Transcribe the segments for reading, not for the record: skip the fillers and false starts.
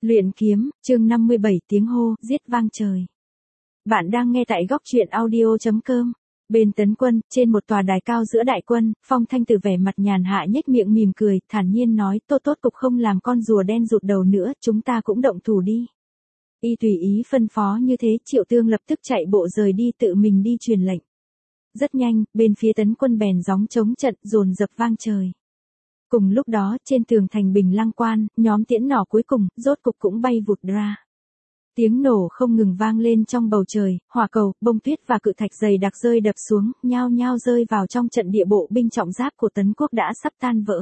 Luyện kiếm, chương 57 tiếng hô, giết vang trời. Bạn đang nghe tại góc truyện audio.com. Bên Tấn Quân, trên một tòa đài cao giữa đại quân, Phong Thanh Tử vẻ mặt nhàn hạ nhếch miệng mỉm cười, thản nhiên nói, tốt cục không làm con rùa đen rụt đầu nữa, chúng ta cũng động thủ đi. Y tùy ý phân phó như thế, Triệu Tương lập tức chạy bộ rời đi tự mình đi truyền lệnh. Rất nhanh, bên phía Tấn Quân bèn gióng chống trận, dồn dập vang trời. Cùng lúc đó, trên tường thành Bình Lăng Quan, nhóm tiễn nỏ cuối cùng, rốt cục cũng bay vụt ra. Tiếng nổ không ngừng vang lên trong bầu trời, hỏa cầu, bông tuyết và cự thạch dày đặc rơi đập xuống, nhao nhao rơi vào trong trận địa bộ binh trọng giáp của Tấn Quốc đã sắp tan vỡ.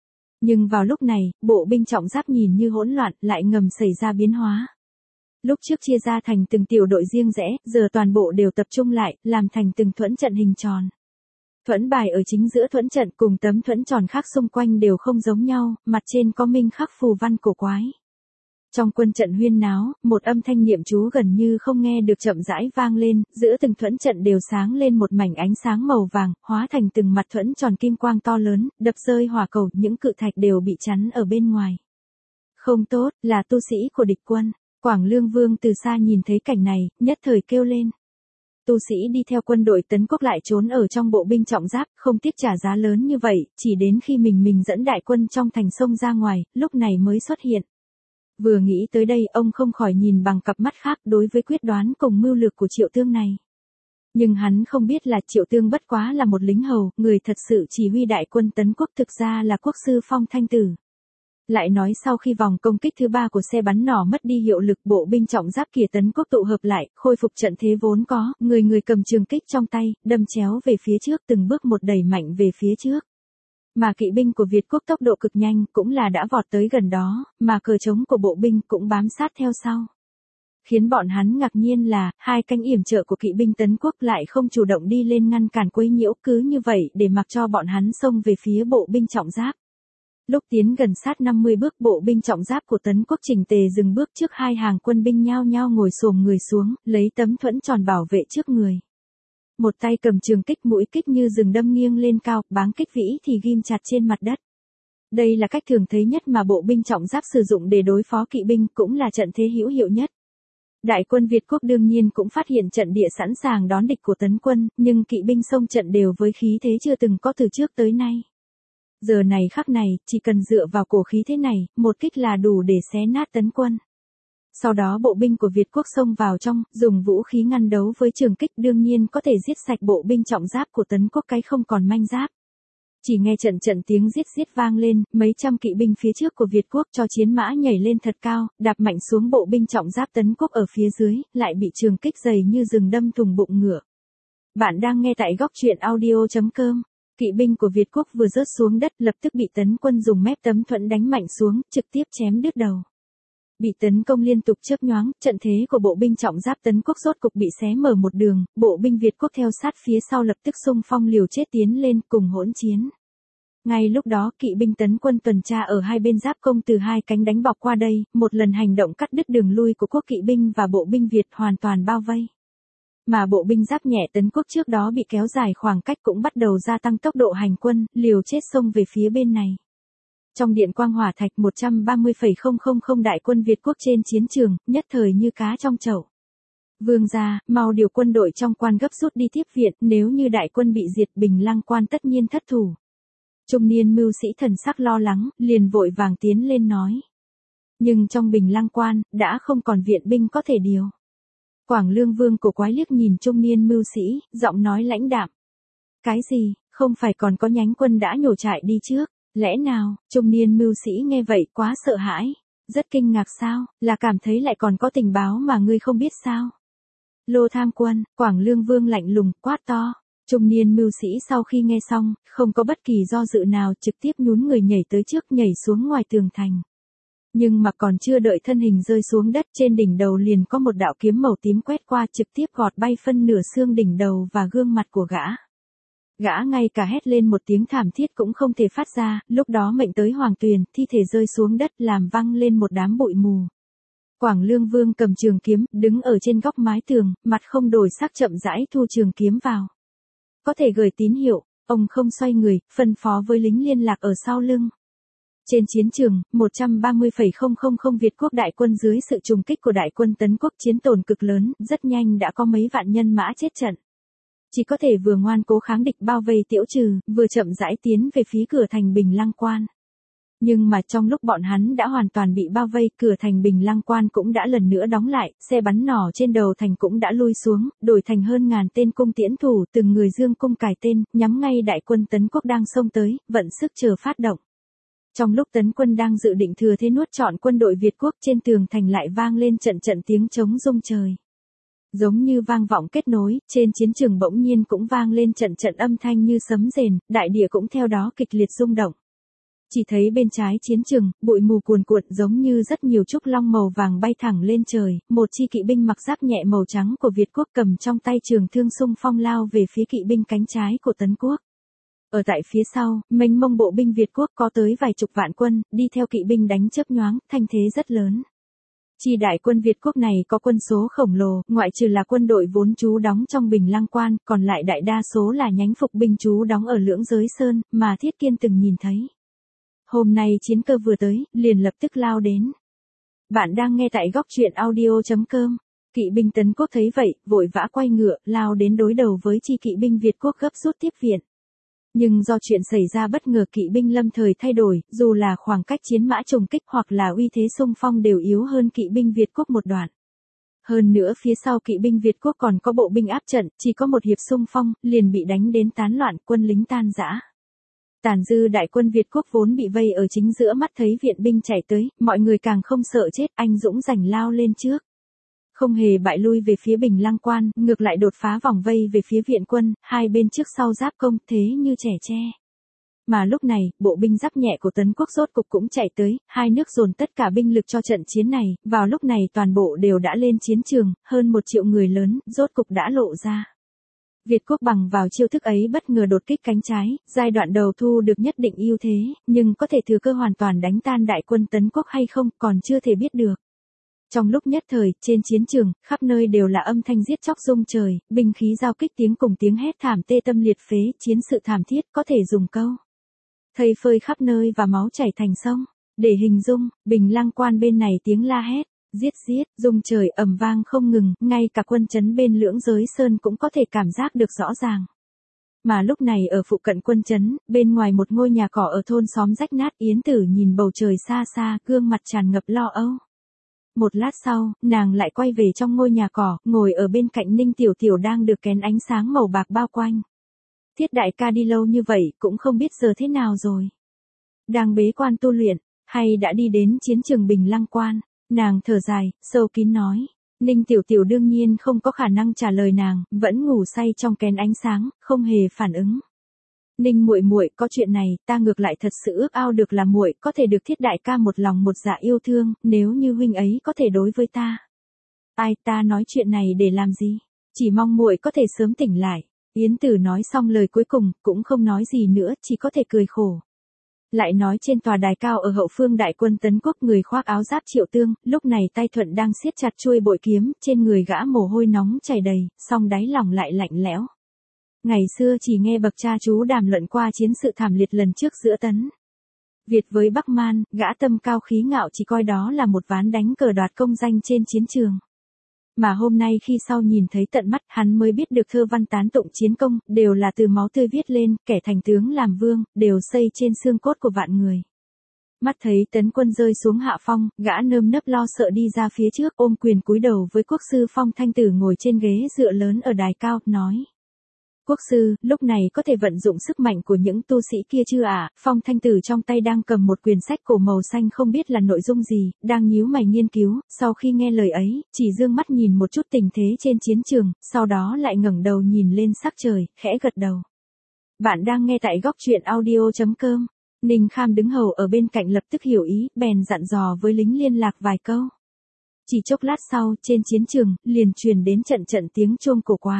Nhưng vào lúc này, bộ binh trọng giáp nhìn như hỗn loạn, lại ngầm xảy ra biến hóa. Lúc trước chia ra thành từng tiểu đội riêng rẽ, giờ toàn bộ đều tập trung lại, làm thành từng thuẫn trận hình tròn. Thuẫn bài ở chính giữa thuẫn trận cùng tấm thuẫn tròn khác xung quanh đều không giống nhau, mặt trên có minh khắc phù văn cổ quái. Trong quân trận huyên náo, một âm thanh niệm chú gần như không nghe được chậm rãi vang lên, giữa từng thuẫn trận đều sáng lên một mảnh ánh sáng màu vàng, hóa thành từng mặt thuẫn tròn kim quang to lớn, đập rơi hỏa cầu, những cự thạch đều bị chắn ở bên ngoài. Không tốt, là tu sĩ của địch quân. Quảng Lương Vương từ xa nhìn thấy cảnh này, nhất thời kêu lên. Tu sĩ đi theo quân đội Tấn Quốc lại trốn ở trong bộ binh trọng giáp, không tiếc trả giá lớn như vậy, chỉ đến khi mình dẫn đại quân trong thành sông ra ngoài, lúc này mới xuất hiện. Vừa nghĩ tới đây, ông không khỏi nhìn bằng cặp mắt khác đối với quyết đoán cùng mưu lược của Triệu Tương này. Nhưng hắn không biết là Triệu Tương bất quá là một lính hầu, người thật sự chỉ huy đại quân Tấn Quốc thực ra là quốc sư Phong Thanh Tử. Lại nói sau khi vòng công kích thứ 3 của xe bắn nỏ mất đi hiệu lực, bộ binh trọng giáp kia Tấn Quốc tụ hợp lại, khôi phục trận thế vốn có, người cầm trường kích trong tay, đâm chéo về phía trước, từng bước một đẩy mạnh về phía trước. Mà kỵ binh của Việt Quốc tốc độ cực nhanh, cũng là đã vọt tới gần đó, mà cờ trống của bộ binh cũng bám sát theo sau. Khiến bọn hắn ngạc nhiên là, hai cánh yểm trợ của kỵ binh Tấn Quốc lại không chủ động đi lên ngăn cản quấy nhiễu, cứ như vậy để mặc cho bọn hắn xông về phía bộ binh trọng giáp. Lúc tiến gần sát 50 bước, bộ binh trọng giáp của Tấn Quốc chỉnh tề dừng bước trước hai hàng quân binh nhao nhao ngồi xổm người xuống, lấy tấm thuẫn tròn bảo vệ trước người. Một tay cầm trường kích, mũi kích như rừng đâm nghiêng lên cao, báng kích vĩ thì ghim chặt trên mặt đất. Đây là cách thường thấy nhất mà bộ binh trọng giáp sử dụng để đối phó kỵ binh, cũng là trận thế hữu hiệu nhất. Đại quân Việt Quốc đương nhiên cũng phát hiện trận địa sẵn sàng đón địch của Tấn quân, nhưng kỵ binh xông trận đều với khí thế chưa từng có từ trước tới nay. Giờ này khắc này, chỉ cần dựa vào cổ khí thế này, một kích là đủ để xé nát Tấn quân. Sau đó bộ binh của Việt Quốc xông vào trong, dùng vũ khí ngăn đấu với trường kích, đương nhiên có thể giết sạch bộ binh trọng giáp của Tấn Quốc cái không còn manh giáp. Chỉ nghe trận tiếng giết vang lên, mấy trăm kỵ binh phía trước của Việt Quốc cho chiến mã nhảy lên thật cao, đạp mạnh xuống bộ binh trọng giáp Tấn Quốc ở phía dưới, lại bị trường kích dày như rừng đâm thùng bụng ngựa. Bạn đang nghe tại góc truyện audio.com. Kỵ binh của Việt Quốc vừa rớt xuống đất, lập tức bị Tấn quân dùng mép tấm thuẫn đánh mạnh xuống, trực tiếp chém đứt đầu. Bị tấn công liên tục chớp nhoáng, trận thế của bộ binh trọng giáp Tấn Quốc rốt cục bị xé mở một đường, bộ binh Việt Quốc theo sát phía sau lập tức xung phong liều chết tiến lên cùng hỗn chiến. Ngay lúc đó, kỵ binh Tấn quân tuần tra ở hai bên giáp công từ hai cánh đánh bọc qua đây, một lần hành động cắt đứt đường lui của quốc kỵ binh và bộ binh Việt hoàn toàn bao vây. Mà bộ binh giáp nhẹ Tấn Quốc trước đó bị kéo dài khoảng cách cũng bắt đầu gia tăng tốc độ hành quân, liều chết xông về phía bên này. Trong điện quang hỏa thạch 130,000 đại quân Việt Quốc trên chiến trường, nhất thời như cá trong chậu. Vương gia, mau điều quân đội trong quan gấp rút đi tiếp viện, nếu như đại quân bị diệt, Bình Lăng Quan tất nhiên thất thủ. Trung niên mưu sĩ thần sắc lo lắng, liền vội vàng tiến lên nói. Nhưng trong Bình Lăng Quan, đã không còn viện binh có thể điều. Quảng Lương Vương cổ quái liếc nhìn trung niên mưu sĩ, giọng nói lãnh đạm. Cái gì, không phải còn có nhánh quân đã nhổ trại đi trước, lẽ nào? Trung niên mưu sĩ nghe vậy quá sợ hãi, rất kinh ngạc. Sao, là cảm thấy lại còn có tình báo mà ngươi không biết sao? Lô tham quân, Quảng Lương Vương lạnh lùng, quát to. Trung niên mưu sĩ sau khi nghe xong, không có bất kỳ do dự nào, trực tiếp nhún người nhảy tới trước, nhảy xuống ngoài tường thành. Nhưng mà còn chưa đợi thân hình rơi xuống đất, trên đỉnh đầu liền có một đạo kiếm màu tím quét qua, trực tiếp gọt bay phân nửa xương đỉnh đầu và gương mặt của gã. Gã ngay cả hét lên một tiếng thảm thiết cũng không thể phát ra, lúc đó mệnh tới hoàng tuyền, thi thể rơi xuống đất làm văng lên một đám bụi mù. Quảng Lương Vương cầm trường kiếm, đứng ở trên góc mái tường, mặt không đổi sắc chậm rãi thu trường kiếm vào. Có thể gửi tín hiệu, ông không xoay người, phân phó với lính liên lạc ở sau lưng. Trên chiến trường, 130,000 Việt quốc đại quân dưới sự trùng kích của đại quân Tấn quốc chiến tổn cực lớn, rất nhanh đã có mấy vạn nhân mã chết trận. Chỉ có thể vừa ngoan cố kháng địch bao vây Tiễu Trừ, vừa chậm rãi tiến về phía cửa thành Bình Lăng Quan. Nhưng mà trong lúc bọn hắn đã hoàn toàn bị bao vây, cửa thành Bình Lăng Quan cũng đã lần nữa đóng lại, xe bắn nỏ trên đầu thành cũng đã lui xuống, đổi thành hơn ngàn tên cung tiễn thủ, từng người dương cung cài tên, nhắm ngay đại quân Tấn quốc đang xông tới, vận sức chờ phát động. Trong lúc Tấn quân đang dự định thừa thế nuốt trọn quân đội Việt quốc, trên tường thành lại vang lên trận trận tiếng trống rung trời. Giống như vang vọng kết nối, trên chiến trường bỗng nhiên cũng vang lên trận trận âm thanh như sấm rền, đại địa cũng theo đó kịch liệt rung động. Chỉ thấy bên trái chiến trường, bụi mù cuồn cuộn giống như rất nhiều trúc long màu vàng bay thẳng lên trời, một chi kỵ binh mặc giáp nhẹ màu trắng của Việt quốc cầm trong tay trường thương xung phong lao về phía kỵ binh cánh trái của Tấn quốc. Ở tại phía sau, mênh mông bộ binh Việt quốc có tới vài chục vạn quân, đi theo kỵ binh đánh chớp nhoáng, thanh thế rất lớn. Chi đại quân Việt quốc này có quân số khổng lồ, ngoại trừ là quân đội vốn trú đóng trong Bình Lăng Quan, còn lại đại đa số là nhánh phục binh trú đóng ở Lưỡng Giới Sơn, mà Thiết Kiên từng nhìn thấy. Hôm nay chiến cơ vừa tới, liền lập tức lao đến. Bạn đang nghe tại góc truyện audio.com. Kỵ binh Tấn quốc thấy vậy, vội vã quay ngựa, lao đến đối đầu với chi kỵ binh Việt quốc gấp rút tiếp viện. Nhưng do chuyện xảy ra bất ngờ, kỵ binh lâm thời thay đổi, dù là khoảng cách chiến mã trùng kích hoặc là uy thế xung phong đều yếu hơn kỵ binh Việt quốc một đoạn. Hơn nữa phía sau kỵ binh Việt quốc còn có bộ binh áp trận, chỉ có một hiệp xung phong, liền bị đánh đến tán loạn, quân lính tan rã. Tàn dư đại quân Việt quốc vốn bị vây ở chính giữa, mắt thấy viện binh chạy tới, mọi người càng không sợ chết, anh dũng rảnh lao lên trước. Không hề bại lui về phía Bình Lăng Quan, ngược lại đột phá vòng vây về phía viện quân, hai bên trước sau giáp công, thế như trẻ tre. Mà lúc này, bộ binh giáp nhẹ của Tấn quốc rốt cục cũng chạy tới, hai nước dồn tất cả binh lực cho trận chiến này, vào lúc này toàn bộ đều đã lên chiến trường, hơn 1 triệu người lớn, rốt cục đã lộ ra. Việt quốc bằng vào chiêu thức ấy bất ngờ đột kích cánh trái, giai đoạn đầu thu được nhất định ưu thế, nhưng có thể thừa cơ hoàn toàn đánh tan đại quân Tấn quốc hay không, còn chưa thể biết được. Trong lúc nhất thời, trên chiến trường, khắp nơi đều là âm thanh giết chóc rung trời, binh khí giao kích tiếng cùng tiếng hét thảm tê tâm liệt phế, chiến sự thảm thiết, có thể dùng câu thây phơi khắp nơi và máu chảy thành sông. Để hình dung, Bình Lăng Quan bên này tiếng la hét, giết, rung trời ầm vang không ngừng, ngay cả quân trấn bên Lưỡng Giới Sơn cũng có thể cảm giác được rõ ràng. Mà lúc này ở phụ cận quân trấn, bên ngoài một ngôi nhà cỏ ở thôn xóm rách nát, Yến Tử nhìn bầu trời xa xa, gương mặt tràn ngập lo âu. Một lát sau, nàng lại quay về trong ngôi nhà cỏ, ngồi ở bên cạnh Ninh Tiểu Tiểu đang được kén ánh sáng màu bạc bao quanh. Thiết đại ca đi lâu như vậy, cũng không biết giờ thế nào rồi. Đang bế quan tu luyện, hay đã đi đến chiến trường Bình Lăng Quan? Nàng thở dài, sâu kín nói. Ninh Tiểu Tiểu đương nhiên không có khả năng trả lời nàng, vẫn ngủ say trong kén ánh sáng, không hề phản ứng. Ninh muội muội, có chuyện này, ta ngược lại thật sự ước ao được là muội có thể được Thiết đại ca một lòng một dạ yêu thương, nếu như huynh ấy có thể đối với ta. Ai, ta nói chuyện này để làm gì? Chỉ mong muội có thể sớm tỉnh lại. Yến Tử nói xong lời cuối cùng, cũng không nói gì nữa, chỉ có thể cười khổ. Lại nói trên tòa đài cao ở hậu phương đại quân Tấn quốc, người khoác áo giáp Triệu Tương, lúc này tay thuận đang siết chặt chuôi bội kiếm, trên người gã mồ hôi nóng chảy đầy, song đáy lòng lại lạnh lẽo. Ngày xưa chỉ nghe bậc cha chú đàm luận qua chiến sự thảm liệt lần trước giữa Tấn Việt với Bắc Man, gã tâm cao khí ngạo chỉ coi đó là một ván đánh cờ đoạt công danh trên chiến trường. Mà hôm nay khi sau nhìn thấy tận mắt, hắn mới biết được thơ văn tán tụng chiến công, đều là từ máu tươi viết lên, kẻ thành tướng làm vương, đều xây trên xương cốt của vạn người. Mắt thấy Tấn quân rơi xuống hạ phong, gã nơm nớp lo sợ đi ra phía trước, ôm quyền cúi đầu với quốc sư Phong Thanh Tử ngồi trên ghế dựa lớn ở đài cao, nói. Quốc sư, lúc này có thể vận dụng sức mạnh của những tu sĩ kia chưa ạ? Phong Thanh Tử trong tay đang cầm một quyển sách cổ màu xanh không biết là nội dung gì, đang nhíu mày nghiên cứu, sau khi nghe lời ấy, chỉ dương mắt nhìn một chút tình thế trên chiến trường, sau đó lại ngẩng đầu nhìn lên sắc trời, khẽ gật đầu. Bạn đang nghe tại góc truyện audio.com. Ninh Kham đứng hầu ở bên cạnh lập tức hiểu ý, bèn dặn dò với lính liên lạc vài câu. Chỉ chốc lát sau, trên chiến trường, liền truyền đến trận trận tiếng chuông cổ quái.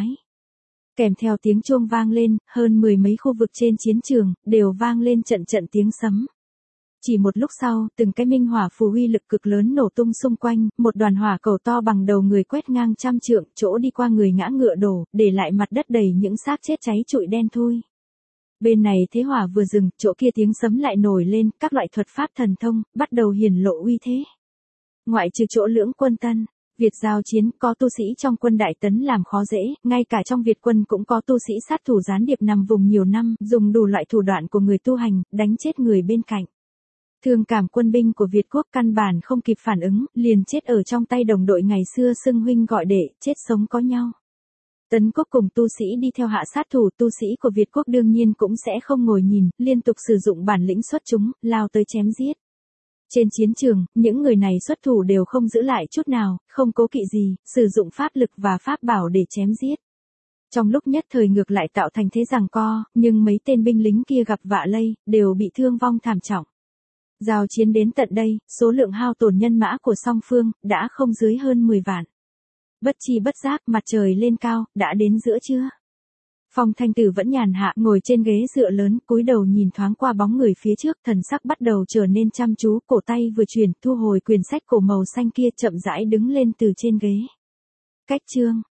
Kèm theo tiếng chuông vang lên, hơn 10 mấy khu vực trên chiến trường, đều vang lên trận trận tiếng sấm. Chỉ một lúc sau, từng cái minh hỏa phù uy lực cực lớn nổ tung xung quanh, một đoàn hỏa cầu to bằng đầu người quét ngang 100 trượng, chỗ đi qua người ngã ngựa đổ, để lại mặt đất đầy những xác chết cháy trụi đen thui. Bên này thế hỏa vừa dừng, chỗ kia tiếng sấm lại nổi lên, các loại thuật pháp thần thông, bắt đầu hiển lộ uy thế. Ngoại trừ chỗ Lưỡng Quân Tân, Việt giao chiến, có tu sĩ trong quân Đại Tấn làm khó dễ, ngay cả trong Việt quân cũng có tu sĩ sát thủ gián điệp nằm vùng nhiều năm, dùng đủ loại thủ đoạn của người tu hành, đánh chết người bên cạnh. Thương cảm quân binh của Việt quốc căn bản không kịp phản ứng, liền chết ở trong tay đồng đội ngày xưa xưng huynh gọi đệ, chết sống có nhau. Tấn quốc cùng tu sĩ đi theo hạ sát thủ, tu sĩ của Việt quốc đương nhiên cũng sẽ không ngồi nhìn, liên tục sử dụng bản lĩnh xuất chúng, lao tới chém giết. Trên chiến trường, những người này xuất thủ đều không giữ lại chút nào, không cố kỵ gì, sử dụng pháp lực và pháp bảo để chém giết. Trong lúc nhất thời ngược lại tạo thành thế giằng co, nhưng mấy tên binh lính kia gặp vạ lây, đều bị thương vong thảm trọng. Giao chiến đến tận đây, số lượng hao tổn nhân mã của song phương, đã không dưới hơn 10 vạn. Bất chi bất giác, mặt trời lên cao, đã đến giữa trưa. Phong Thanh Tử vẫn nhàn hạ, ngồi trên ghế dựa lớn, cúi đầu nhìn thoáng qua bóng người phía trước, thần sắc bắt đầu trở nên chăm chú, cổ tay vừa chuyển, thu hồi quyển sách cổ màu xanh kia, chậm rãi đứng lên từ trên ghế. Cách chương